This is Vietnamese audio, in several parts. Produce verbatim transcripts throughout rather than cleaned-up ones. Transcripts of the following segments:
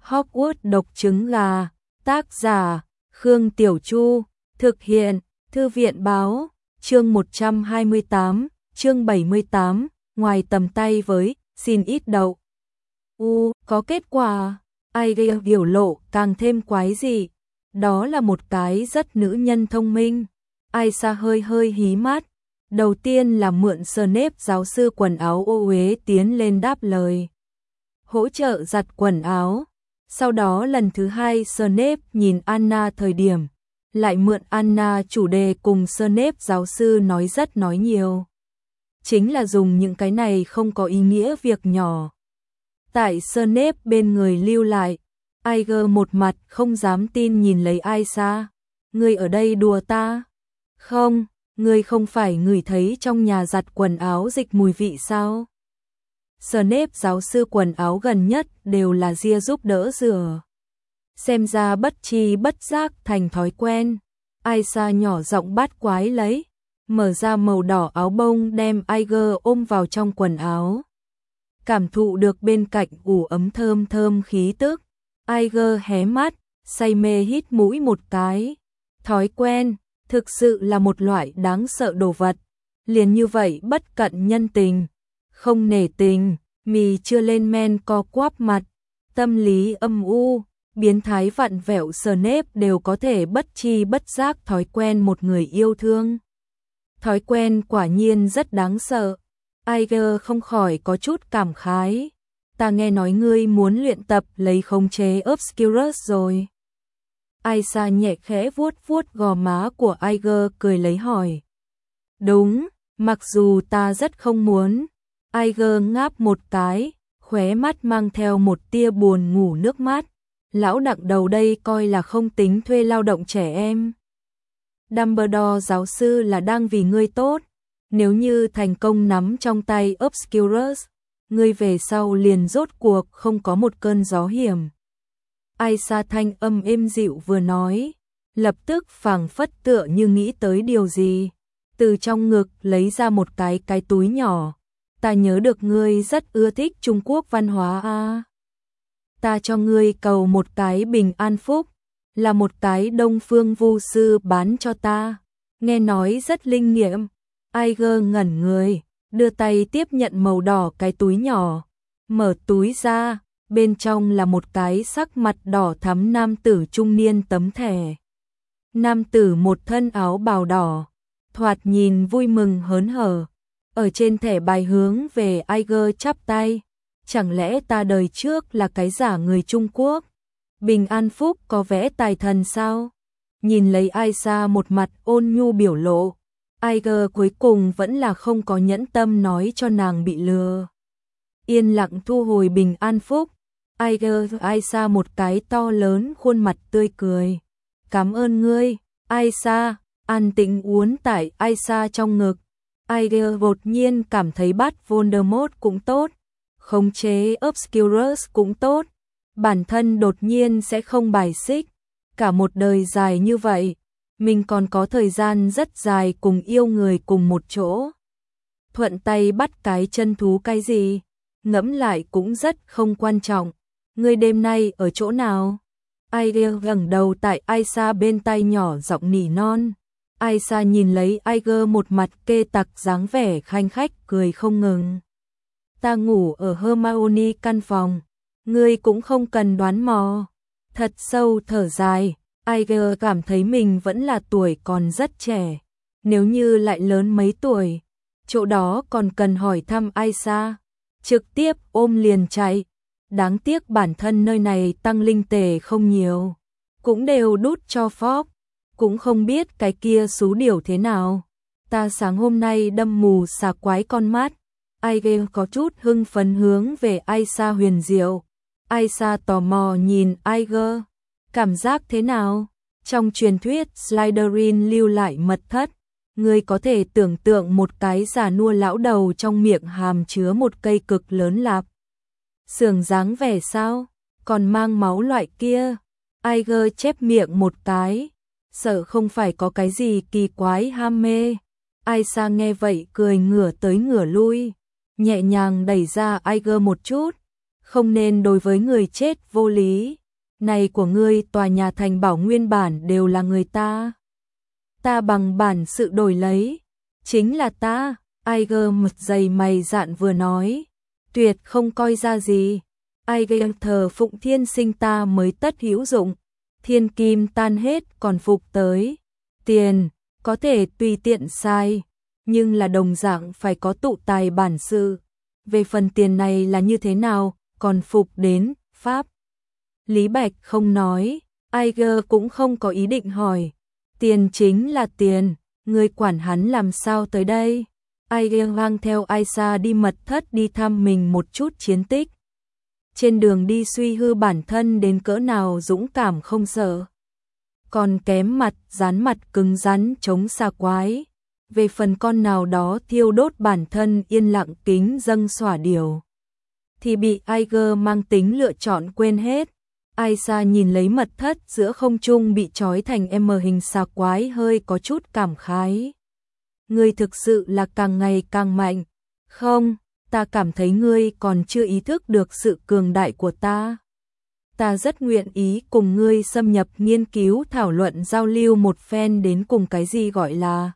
Hogwarts độc trứng gà, tác giả, Khương Tiểu Chu, thực hiện, Thư viện báo, chương một trăm hai mươi tám, chương bảy mươi tám, ngoài tầm tay với, xin ít đậu. U, có kết quả, ai gây biểu lộ càng thêm quái dị. Đó là một cái rất nữ nhân thông minh. Aisha hơi hơi hí mắt. Đầu tiên là mượn Snape giáo sư quần áo ô uế tiến lên đáp lời. Hỗ trợ giặt quần áo. Sau đó lần thứ hai Snape nhìn Anna thời điểm. Lại mượn Anna chủ đề cùng Snape giáo sư nói rất nói nhiều. Chính là dùng những cái này không có ý nghĩa việc nhỏ. Tại Snape bên người lưu lại. Iger một mặt không dám tin nhìn lấy Aisha. Ngươi ở đây đùa ta? Không, ngươi không phải ngửi thấy trong nhà giặt quần áo dịch mùi vị sao? Snape giáo sư quần áo gần nhất đều là Gia giúp đỡ rửa. Xem ra bất chi bất giác thành thói quen. Aisha nhỏ giọng bát quái lấy, mở ra màu đỏ áo bông đem Iger ôm vào trong quần áo. Cảm thụ được bên cạnh ủ ấm thơm thơm khí tức. Iger hé mắt, say mê hít mũi một cái. Thói quen, thực sự là một loại đáng sợ đồ vật. Liền như vậy bất cận nhân tình, không nể tình, mì chưa lên men co quắp mặt. Tâm lý âm u, biến thái vặn vẹo Snape đều có thể bất chi bất giác thói quen một người yêu thương. Thói quen quả nhiên rất đáng sợ. Iger không khỏi có chút cảm khái. Ta nghe nói ngươi muốn luyện tập lấy khống chế Obscurus rồi. Aisha nhẹ khẽ vuốt vuốt gò má của Iger cười lấy hỏi. Đúng, mặc dù ta rất không muốn. Iger ngáp một cái, khóe mắt mang theo một tia buồn ngủ nước mắt. Lão đặng đầu đây coi là không tính thuê lao động trẻ em. Dumbledore giáo sư là đang vì ngươi tốt. Nếu như thành công nắm trong tay Obscurus, ngươi về sau liền rốt cuộc không có một cơn gió hiểm. Aisha thanh âm êm dịu vừa nói, lập tức phảng phất tựa như nghĩ tới điều gì, từ trong ngực lấy ra một cái cái túi nhỏ. Ta nhớ được ngươi rất ưa thích Trung Quốc văn hóa a. À. Ta cho ngươi cầu một cái bình an phúc, là một cái Đông Phương vu sư bán cho ta, nghe nói rất linh nghiệm. Iger ngẩn người, đưa tay tiếp nhận màu đỏ cái túi nhỏ, mở túi ra, bên trong là một cái sắc mặt đỏ thắm nam tử trung niên tấm thẻ. Nam tử một thân áo bào đỏ, thoạt nhìn vui mừng hớn hở, ở trên thẻ bài hướng về Iger chắp tay. Chẳng lẽ ta đời trước là cái giả người Trung Quốc? Bình an phúc có vẽ tài thần sao? Nhìn lấy Aisha một mặt ôn nhu biểu lộ. Iger cuối cùng vẫn là không có nhẫn tâm nói cho nàng bị lừa. Yên lặng thu hồi bình an phúc. Iger Aisha một cái to lớn khuôn mặt tươi cười. Cảm ơn ngươi, Aisha. An tĩnh uốn tại Aisha trong ngực. Iger đột nhiên cảm thấy bắt Voldemort cũng tốt, khống chế Obscurus cũng tốt. Bản thân đột nhiên sẽ không bài xích. Cả một đời dài như vậy, mình còn có thời gian rất dài cùng yêu người cùng một chỗ. Thuận tay bắt cái chân thú cái gì, ngẫm lại cũng rất không quan trọng. Ngươi đêm nay ở chỗ nào? Iger gật đầu tại Aisha bên tai nhỏ giọng nỉ non. Aisha nhìn lấy Iger một mặt kê tặc dáng vẻ khanh khách cười không ngừng. Ta ngủ ở Hermione căn phòng, ngươi cũng không cần đoán mò. Thật sâu thở dài. Iger cảm thấy mình vẫn là tuổi còn rất trẻ. Nếu như lại lớn mấy tuổi, chỗ đó còn cần hỏi thăm Aisha, trực tiếp ôm liền chạy. Đáng tiếc bản thân nơi này tăng linh tề không nhiều, cũng đều đút cho Fogg, cũng không biết cái kia xú điểu thế nào. Ta sáng hôm nay đâm mù xà quái con mắt. Iger có chút hưng phấn hướng về Aisha huyền diệu. Aisha tò mò nhìn Iger. Cảm giác thế nào? Trong truyền thuyết Slytherin lưu lại mật thất, ngươi có thể tưởng tượng một cái già nua lão đầu trong miệng hàm chứa một cây cực lớn lạp xưởng dáng vẻ sao? Còn mang máu loại kia. Iger chép miệng một cái, sợ không phải có cái gì kỳ quái ham mê. Aisha nghe vậy cười ngửa tới ngửa lui, nhẹ nhàng đẩy ra Iger một chút. không nên đối với người chết vô lý. Này của ngươi tòa nhà thành bảo nguyên bản đều là người ta. Ta bằng bản sự đổi lấy, chính là ta. Aiger mật dày mày dạn vừa nói, tuyệt không coi ra gì. Aiger thờ phụng thiên sinh ta mới tất hữu dụng, thiên kim tan hết còn phục tới. Tiền, có thể tùy tiện sai, nhưng là đồng dạng phải có tụ tài bản sự. Về phần tiền này là như thế nào, còn phục đến, Pháp. Lý Bạch không nói, Aiger cũng không có ý định hỏi. Tiền chính là tiền, người quản hắn làm sao tới đây? Aiger mang theo Aisa đi mật thất đi thăm mình một chút chiến tích. Trên đường đi suy hư bản thân đến cỡ nào dũng cảm không sợ. Còn kém mặt, dán mặt cứng rắn chống xa quái. Về phần con nào đó thiêu đốt bản thân yên lặng kính dâng xỏa điều, thì bị Aiger mang tính lựa chọn quên hết. Aisa nhìn lấy mật thất giữa không trung bị trói thành M hình xà quái hơi có chút cảm khái. Ngươi thực sự là càng ngày càng mạnh. Không, ta cảm thấy ngươi còn chưa ý thức được sự cường đại của ta. Ta rất nguyện ý cùng ngươi xâm nhập nghiên cứu thảo luận giao lưu một phen đến cùng cái gì gọi là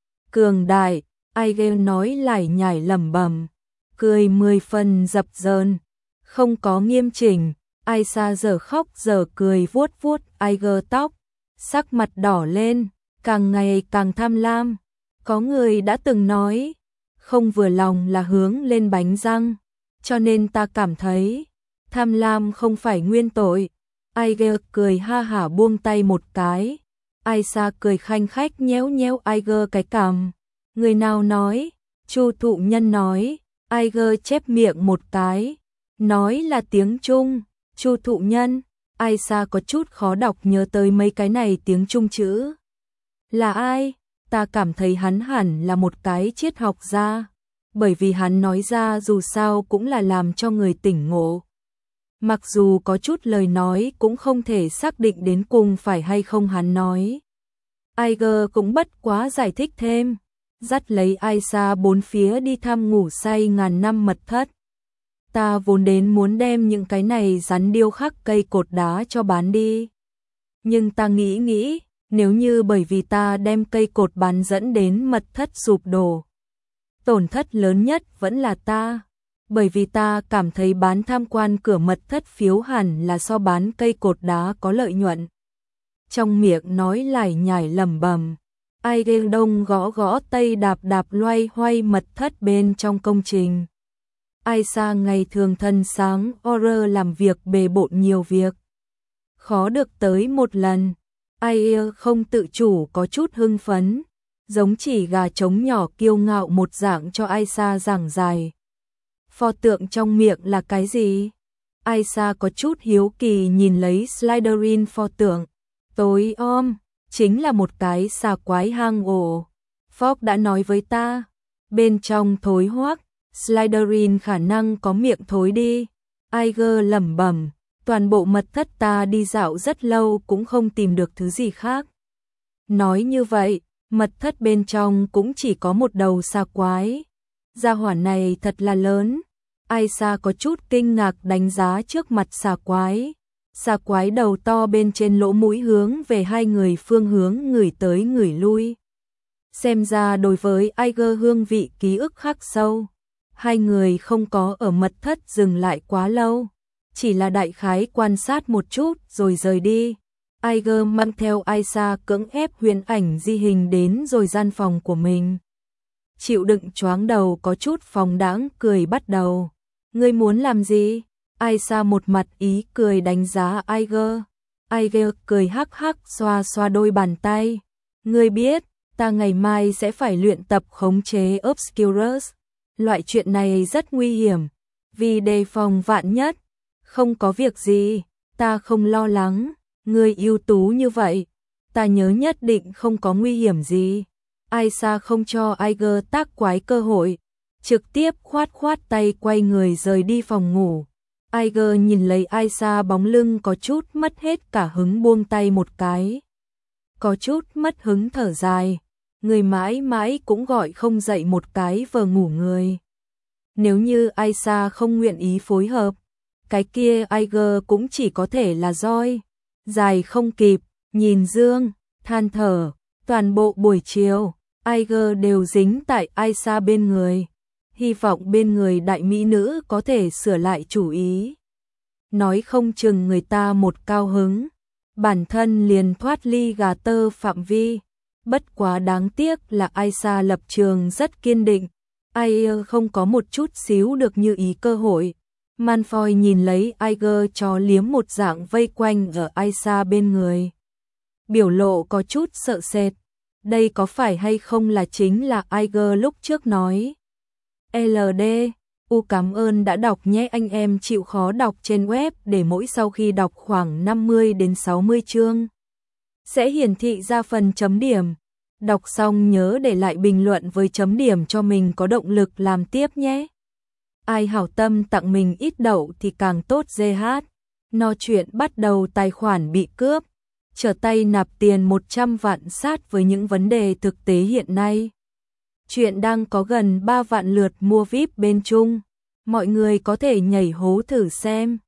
cường đại. Aiger nói lải nhải lẩm bẩm, cười mười phần dập dờn, không có nghiêm chỉnh. Aisa giờ khóc giờ cười vuốt vuốt Aiger tóc, sắc mặt đỏ lên, càng ngày càng tham lam. Có người đã từng nói, không vừa lòng là hướng lên bánh răng, cho nên ta cảm thấy tham lam không phải nguyên tội. Aiger cười ha hả buông tay một cái. Aisa cười khanh khách nhéo nhéo Aiger cái cằm. Người nào nói? Chu thụ nhân nói. Aiger chép miệng một cái, nói là tiếng Trung. Chu thụ nhân. Aisa có chút khó đọc nhớ tới mấy cái này tiếng Trung chữ. Là ai? Ta cảm thấy hắn hẳn là một cái triết học gia, bởi vì hắn nói ra dù sao cũng là làm cho người tỉnh ngộ. Mặc dù có chút lời nói cũng không thể xác định đến cùng phải hay không hắn nói. Aiger cũng bất quá giải thích thêm, dắt lấy Aisa bốn phía đi thăm ngủ say ngàn năm mật thất. Ta vốn đến muốn đem những cái này rắn điêu khắc cây cột đá cho bán đi. Nhưng ta nghĩ nghĩ, nếu như bởi vì ta đem cây cột bán dẫn đến mật thất sụp đổ, tổn thất lớn nhất vẫn là ta. Bởi vì ta cảm thấy bán tham quan cửa mật thất phiếu hẳn là so bán cây cột đá có lợi nhuận. Trong miệng nói lải nhải lẩm bẩm, Aiger đông gõ gõ tây đạp đạp loay hoay mật thất bên trong công trình. Aisa ngày thường thân sáng order làm việc bề bộn nhiều việc, khó được tới một lần. Aiger không tự chủ có chút hưng phấn, giống chỉ gà trống nhỏ kiêu ngạo một dạng cho Aisa giảng giải. Pho tượng trong miệng là cái gì? Aisa có chút hiếu kỳ nhìn lấy Slytherin pho tượng. Tối om, chính là một cái xà quái hang ổ. Fogg đã nói với ta, bên trong thối hoắc, Slytherin khả năng có miệng thối đi. Aiger lẩm bẩm, toàn bộ mật thất ta đi dạo rất lâu cũng không tìm được thứ gì khác. Nói như vậy, mật thất bên trong cũng chỉ có một đầu xà quái. Gia hỏa này thật là lớn. Aisa có chút kinh ngạc đánh giá trước mặt xà quái. Xà quái đầu to bên trên lỗ mũi hướng về hai người phương hướng ngửi tới ngửi lui. Xem ra đối với Aiger hương vị ký ức khắc sâu. Hai người không có ở mật thất dừng lại quá lâu, chỉ là đại khái quan sát một chút rồi rời đi. Aiger mang theo Aisa cưỡng ép huyền ảnh di hình đến rồi gian phòng của mình. Chịu đựng choáng đầu có chút phóng đãng cười bắt đầu. Ngươi muốn làm gì? Aisa một mặt ý cười đánh giá Aiger. Aiger cười hắc hắc xoa xoa đôi bàn tay. Ngươi biết, ta ngày mai sẽ phải luyện tập khống chế Obscurus. Loại chuyện này rất nguy hiểm, vì đề phòng vạn nhất. Không có việc gì, ta không lo lắng, ngươi ưu tú như vậy, ta nhớ nhất định không có nguy hiểm gì. Aisa không cho Aiger tác quái cơ hội, trực tiếp khoát khoát tay quay người rời đi phòng ngủ. Aiger nhìn lấy Aisa bóng lưng có chút mất hết cả hứng buông tay một cái. Có chút mất hứng thở dài, người mãi mãi cũng gọi không dậy một cái vờ ngủ người. Nếu như Aisa không nguyện ý phối hợp, cái kia Aiger cũng chỉ có thể là roi dài không kịp, nhìn Dương, than thở, toàn bộ buổi chiều, Aiger đều dính tại Aisha bên người, hy vọng bên người đại mỹ nữ có thể sửa lại chủ ý. Nói không chừng người ta một cao hứng, bản thân liền thoát ly gà tơ phạm vi, bất quá đáng tiếc là Aisha lập trường rất kiên định, Aiger không có một chút xíu được như ý cơ hội. Malfoy nhìn lấy Aiger cho liếm một dạng vây quanh ở Aisha bên người. Biểu lộ có chút sợ sệt. Đây có phải hay không là chính là Aiger lúc trước nói. lờ đê, U cảm ơn đã đọc nhé anh em chịu khó đọc trên web để mỗi sau khi đọc khoảng năm mươi đến sáu mươi chương. Sẽ hiển thị ra phần chấm điểm. Đọc xong nhớ để lại bình luận với chấm điểm cho mình có động lực làm tiếp nhé. Ai hảo tâm tặng mình ít đậu thì càng tốt giê hát. No chuyện bắt đầu tài khoản bị cướp. Trở tay nạp tiền một trăm vạn sát với những vấn đề thực tế hiện nay. Chuyện đang có gần ba vạn lượt mua víp bên Trung. Mọi người có thể nhảy hố thử xem.